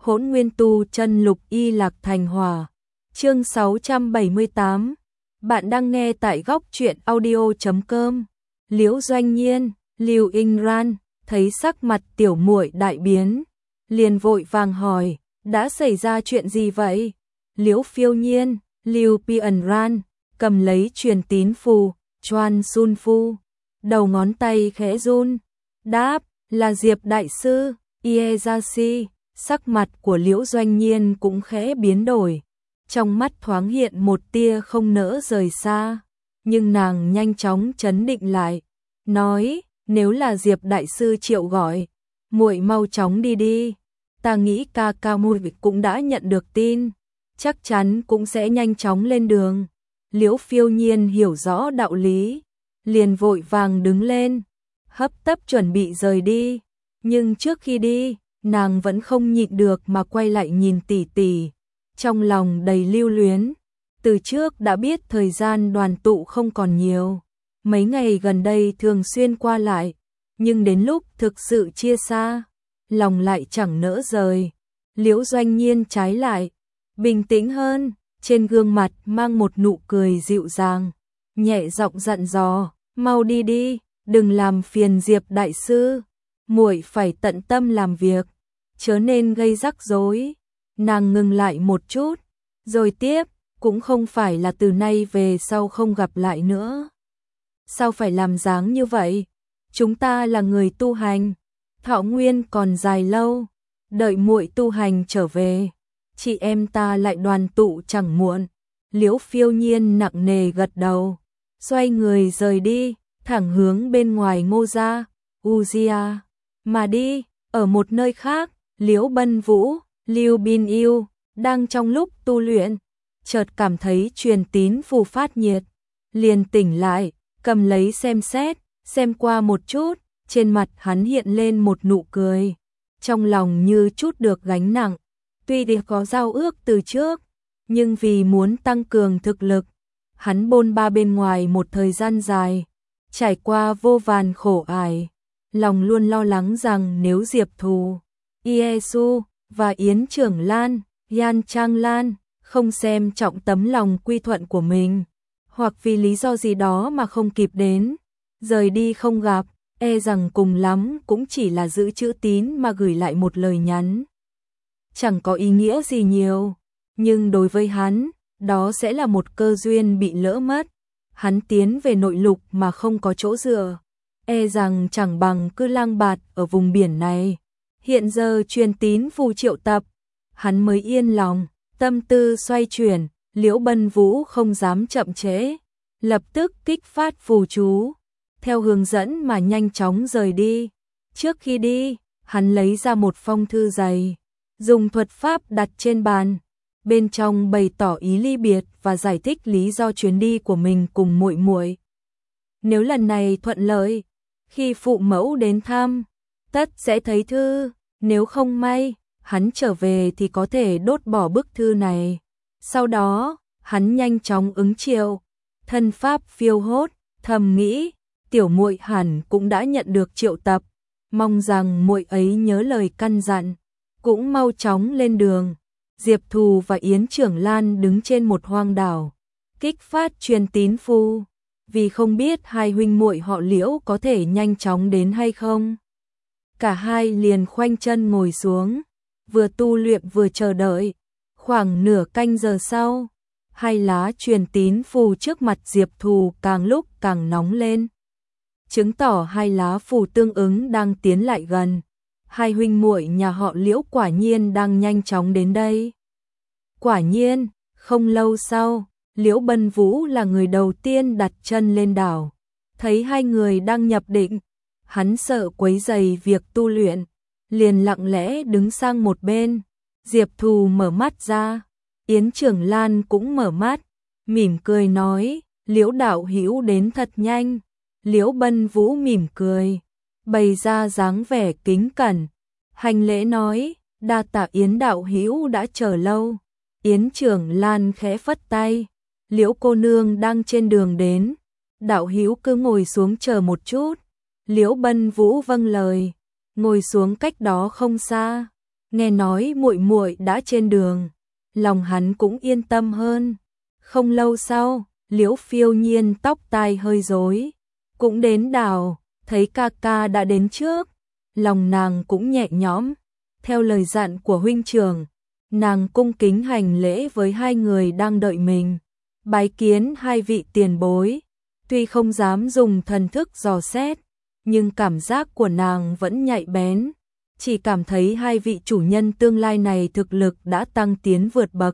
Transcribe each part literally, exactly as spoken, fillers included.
Hỗn Nguyên Tu Chân Lục Y Lạc Thành Hỏa. Chương sáu trăm bảy mươi tám. Bạn đang nghe tại góc truyện audio chấm com. Liễu Doanh Nhiên, Lưu Inh Ran thấy sắc mặt tiểu muội đại biến, liền vội vàng hỏi, đã xảy ra chuyện gì vậy? Liễu Phiêu Nhiên, Lưu Pian Ran cầm lấy truyền tín phù, Choan Sun Phu, đầu ngón tay khẽ run, đáp, là Diệp đại sư. Ieyashi. Sắc mặt của Liễu Doanh Nhiên cũng khẽ biến đổi, trong mắt thoáng hiện một tia không nỡ rời xa, nhưng nàng nhanh chóng trấn định lại, nói, nếu là Diệp đại sư triệu gọi, muội mau chóng đi đi, ta nghĩ ca ca muội cũng đã nhận được tin, chắc chắn cũng sẽ nhanh chóng lên đường. Liễu Phiêu Nhiên hiểu rõ đạo lý, liền vội vàng đứng lên, hấp tấp chuẩn bị rời đi, nhưng trước khi đi, nàng vẫn không nhịn được mà quay lại nhìn tỷ tỷ, trong lòng đầy lưu luyến. Từ trước đã biết thời gian đoàn tụ không còn nhiều, mấy ngày gần đây thường xuyên qua lại, nhưng đến lúc thực sự chia xa, lòng lại chẳng nỡ rời. Liễu Doanh Nhiên trái lại, bình tĩnh hơn, trên gương mặt mang một nụ cười dịu dàng, nhẹ giọng dặn dò, mau đi đi, đừng làm phiền Diệp đại sư, muội phải tận tâm làm việc, chớ nên gây rắc rối. Nàng ngừng lại một chút, rồi tiếp, cũng không phải là từ nay về sau không gặp lại nữa. Sao phải làm dáng như vậy? Chúng ta là người tu hành, thọ nguyên còn dài lâu, đợi muội tu hành trở về, chị em ta lại đoàn tụ chẳng muộn. Liễu Phiêu Nhiên nặng nề gật đầu, xoay người rời đi, thẳng hướng bên ngoài Ngô gia, Ujia mà đi. Ở một nơi khác, Liễu Bân Vũ, Lưu Bin Yêu đang trong lúc tu luyện, chợt cảm thấy truyền tín phù phát nhiệt, liền tỉnh lại, cầm lấy xem xét, xem qua một chút, trên mặt hắn hiện lên một nụ cười, trong lòng như chút được gánh nặng. Tuy đã có giao ước từ trước, nhưng vì muốn tăng cường thực lực, hắn bôn ba bên ngoài một thời gian dài, trải qua vô vàn khổ ải, lòng luôn lo lắng rằng nếu Diệp Thù, Iesu và Yến Trưởng Lan, Yan Trang Lan không xem trọng tấm lòng quy thuận của mình, hoặc vì lý do gì đó mà không kịp đến, rời đi không gặp, e rằng cùng lắm cũng chỉ là giữ chữ tín mà gửi lại một lời nhắn, chẳng có ý nghĩa gì nhiều, nhưng đối với hắn, đó sẽ là một cơ duyên bị lỡ mất. Hắn tiến về nội lục mà không có chỗ dựa, e rằng chẳng bằng cứ lang bạt ở vùng biển này. Hiện giờ truyền tín phù triệu tập, hắn mới yên lòng, tâm tư xoay chuyển. Liễu Bân Vũ không dám chậm trễ, lập tức kích phát phù chú, theo hướng dẫn mà nhanh chóng rời đi. Trước khi đi, hắn lấy ra một phong thư dày, dùng thuật pháp đặt trên bàn, bên trong bày tỏ ý ly biệt và giải thích lý do chuyến đi của mình cùng muội muội. Nếu lần này thuận lợi, khi phụ mẫu đến thăm, tất sẽ thấy thư, nếu không may, hắn trở về thì có thể đốt bỏ bức thư này. Sau đó, hắn nhanh chóng ứng triệu, thân pháp phiêu hốt, thầm nghĩ, tiểu muội hẳn cũng đã nhận được triệu tập, mong rằng muội ấy nhớ lời căn dặn, cũng mau chóng lên đường. Diệp Thù và Yến Trưởng Lan đứng trên một hoang đảo, kích phát truyền tín phù, vì không biết hai huynh muội họ Liễu có thể nhanh chóng đến hay không. Cả hai liền khoanh chân ngồi xuống, vừa tu luyện vừa chờ đợi. Khoảng nửa canh giờ sau, hai lá truyền tín phù trước mặt Diệp Thù càng lúc càng nóng lên, chứng tỏ hai lá phù tương ứng đang tiến lại gần. Hai huynh muội nhà họ Liễu quả nhiên đang nhanh chóng đến đây. Quả nhiên, không lâu sau, Liễu Bân Vũ là người đầu tiên đặt chân lên đảo. Thấy hai người đang nhập định, hắn sợ quấy rầy việc tu luyện, liền lặng lẽ đứng sang một bên. Diệp Thù mở mắt ra, Yến Trưởng Lan cũng mở mắt, mỉm cười nói, Liễu đạo hữu đến thật nhanh. Liễu Bân Vũ mỉm cười, bày ra dáng vẻ kính cẩn, hành lễ nói, đa tạ Yến đạo hữu đã chờ lâu. Yến Trưởng Lan khẽ phất tay, Liễu cô nương đang trên đường đến, đạo hữu cứ ngồi xuống chờ một chút. Liễu Bân Vũ vâng lời, ngồi xuống cách đó không xa. nghe nói muội muội đã trên đường, lòng hắn cũng yên tâm hơn. Không lâu sau, Liễu Phiêu Nhiên tóc tai hơi rối, cũng đến đảo, thấy ca ca đã đến trước, lòng nàng cũng nhẹ nhõm. Theo lời dặn của huynh trưởng, nàng cung kính hành lễ với hai người đang đợi mình, bái kiến hai vị tiền bối. Tuy không dám dùng thần thức dò xét, nhưng cảm giác của nàng vẫn nhạy bén, chỉ cảm thấy hai vị chủ nhân tương lai này thực lực đã tăng tiến vượt bậc.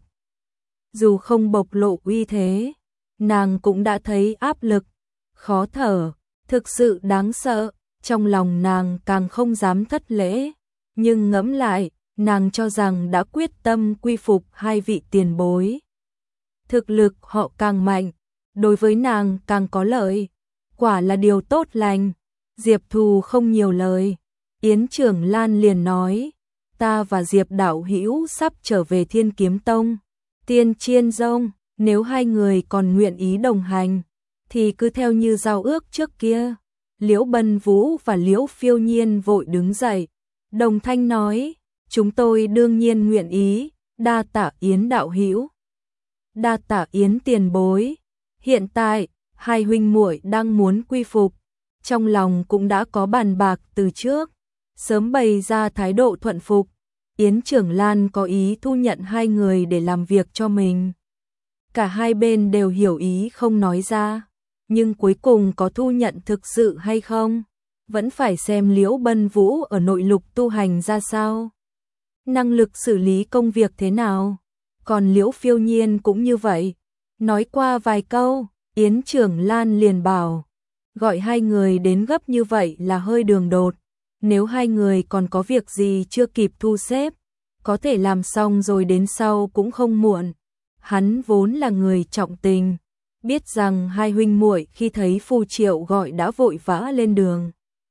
Dù không bộc lộ uy thế, nàng cũng đã thấy áp lực, khó thở, thực sự đáng sợ. Trong lòng nàng càng không dám thất lễ, nhưng ngẫm lại, nàng cho rằng đã quyết tâm quy phục hai vị tiền bối. Thực lực họ càng mạnh, đối với nàng càng có lợi, quả là điều tốt lành. Diệp Thù không nhiều lời, Yến Trưởng Lan liền nói, ta và Diệp đạo hữu sắp trở về Thiên Kiếm Tông, Tiên Chiên Dông, nếu hai người còn nguyện ý đồng hành, thì cứ theo như giao ước trước kia. Liễu Bân Vũ và Liễu Phiêu Nhiên vội đứng dậy, đồng thanh nói, chúng tôi đương nhiên nguyện ý, đa tạ Yến đạo hữu, đa tạ Yến tiền bối. Hiện tại, hai huynh muội đang muốn quy phục, trong lòng cũng đã có bàn bạc từ trước, sớm bày ra thái độ thuận phục. Yến Trưởng Lan có ý thu nhận hai người để làm việc cho mình. Cả hai bên đều hiểu ý không nói ra, nhưng cuối cùng có thu nhận thực sự hay không, vẫn phải xem Liễu Bân Vũ ở nội lục tu hành ra sao, năng lực xử lý công việc thế nào. Còn Liễu Phiêu Nhiên cũng như vậy, nói qua vài câu, Yến Trưởng Lan liền bảo, gọi hai người đến gấp như vậy là hơi đường đột, nếu hai người còn có việc gì chưa kịp thu xếp, có thể làm xong rồi đến sau cũng không muộn. Hắn vốn là người trọng tình, biết rằng hai huynh muội khi thấy Phù Triệu gọi đã vội vã lên đường,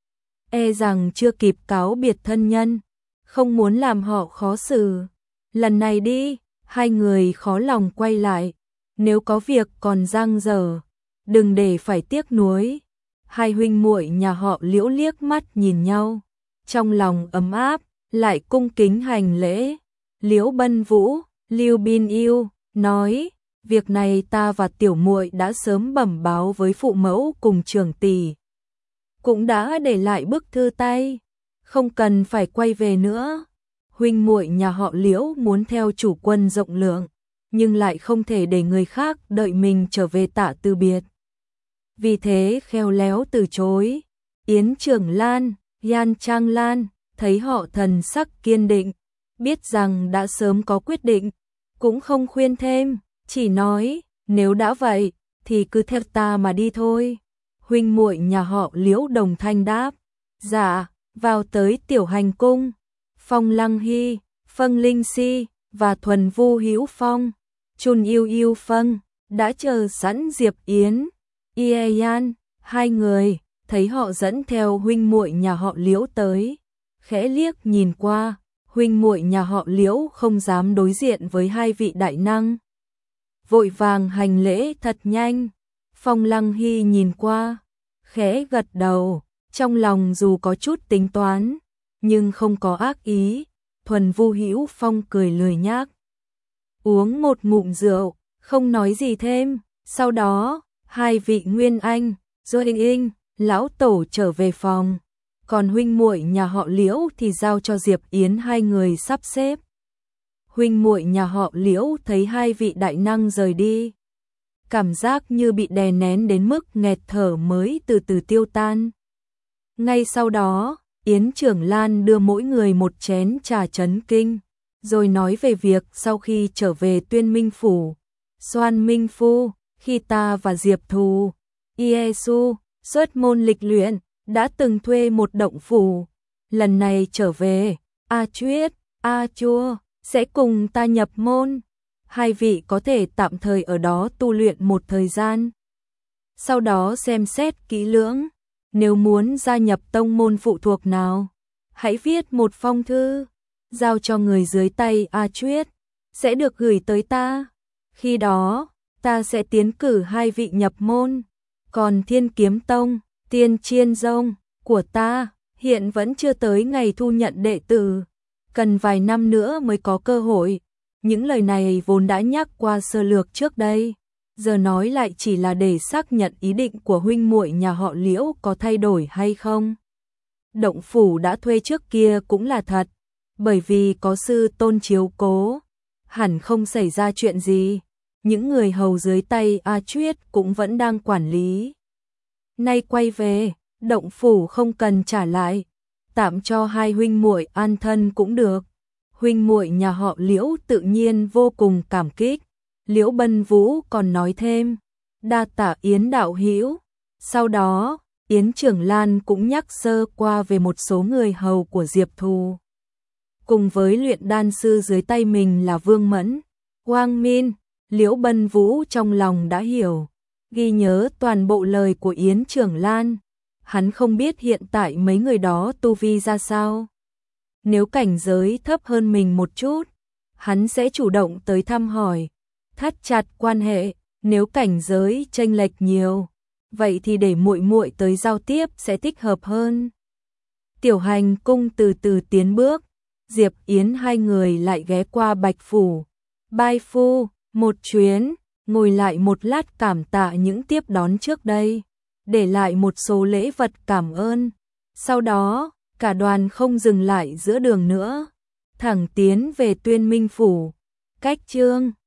e rằng chưa kịp cáo biệt thân nhân, không muốn làm họ khó xử. Lần này đi, hai người khó lòng quay lại, nếu có việc còn dang dở, đừng để phải tiếc nuối. Hai huynh muội nhà họ Liễu liếc mắt nhìn nhau, trong lòng ấm áp, lại cung kính hành lễ. Liễu Bân Vũ, Lưu Bin Yêu nói, việc này ta và tiểu muội đã sớm bẩm báo với phụ mẫu cùng trưởng tỷ, cũng đã để lại bức thư tay, không cần phải quay về nữa. Huynh muội nhà họ Liễu muốn theo chủ quân rộng lượng, nhưng lại không thể để người khác đợi mình trở về tạ từ biệt, vì thế khéo léo từ chối. Yến Trưởng Lan, Yan Trang Lan thấy họ thần sắc kiên định, biết rằng đã sớm có quyết định, cũng không khuyên thêm, chỉ nói, nếu đã vậy, thì cứ theo ta mà đi thôi. Huynh muội nhà họ Liễu đồng thanh đáp, dạ. Vào tới Tiểu Hành Cung, Phong Lăng Hy, Phân Linh Si và Thuần Vu Hữu Phong, Chun Yêu Yêu Phân đã chờ sẵn Diệp Yến, Ye Yan. Hai người thấy họ dẫn theo huynh muội nhà họ Liễu tới, khẽ liếc nhìn qua, huynh muội nhà họ Liễu không dám đối diện với hai vị đại năng, vội vàng hành lễ thật nhanh. Phong Lăng Hy nhìn qua, khẽ gật đầu, trong lòng dù có chút tính toán, nhưng không có ác ý. Thuần Vu Hữu Phong cười lười nhác, uống một ngụm rượu, không nói gì thêm. Sau đó, hai vị Nguyên Anh, Dô Đinh Inh, lão tổ trở về phòng, còn huynh muội nhà họ Liễu thì giao cho Diệp Yến hai người sắp xếp. Huynh muội nhà họ Liễu thấy hai vị đại năng rời đi, cảm giác như bị đè nén đến mức nghẹt thở mới từ từ tiêu tan. Ngay sau đó, Yến Trưởng Lan đưa mỗi người một chén trà chấn kinh, rồi nói về việc sau khi trở về Tuyên Minh Phủ, Soan Minh Phu, khi ta và Diệp Thù, Iesu, xuất môn lịch luyện, đã từng thuê một động phủ. Lần này trở về, A Chuyết, A Chua sẽ cùng ta nhập môn. Hai vị có thể tạm thời ở đó tu luyện một thời gian, sau đó xem xét kỹ lưỡng. Nếu muốn gia nhập tông môn phụ thuộc nào, hãy viết một phong thư, giao cho người dưới tay A Chuyết, sẽ được gửi tới ta. Khi đó, ta sẽ tiến cử hai vị nhập môn. Còn Thiên Kiếm Tông, Tiên Chiên Dông của ta, hiện vẫn chưa tới ngày thu nhận đệ tử. cần vài năm nữa mới có cơ hội. Những lời này vốn đã nhắc qua sơ lược trước đây, giờ nói lại chỉ là để xác nhận ý định của huynh muội nhà họ Liễu có thay đổi hay không. Động phủ đã thuê trước kia cũng là thật, bởi vì có sư tôn chiếu cố, hẳn không xảy ra chuyện gì. Những người hầu dưới tay A Chuyết cũng vẫn đang quản lý. Nay quay về, động phủ không cần trả lại, tạm cho hai huynh muội an thân cũng được. Huynh muội nhà họ Liễu tự nhiên vô cùng cảm kích. Liễu Bân Vũ còn nói thêm, đa tạ Yến đạo hữu. Sau đó, Yến Trưởng Lan cũng nhắc sơ qua về một số người hầu của Diệp Thù. Cùng với luyện đan sư dưới tay mình là Vương Mẫn, Quang Min, Liễu Bân Vũ trong lòng đã hiểu, ghi nhớ toàn bộ lời của Yến Trưởng Lan. Hắn không biết hiện tại mấy người đó tu vi ra sao. Nếu cảnh giới thấp hơn mình một chút, hắn sẽ chủ động tới thăm hỏi, thắt chặt quan hệ. Nếu cảnh giới chênh lệch nhiều, vậy thì để muội muội tới giao tiếp sẽ thích hợp hơn. Tiểu Hành cung từ từ tiến bước, Diệp Yến hai người lại ghé qua Bạch phủ. Bai phu, một chuyến, ngồi lại một lát cảm tạ những tiếp đón trước đây, để lại một số lễ vật cảm ơn. Sau đó, cả đoàn không dừng lại giữa đường nữa, thẳng tiến về Tuyên Minh phủ. Cách chương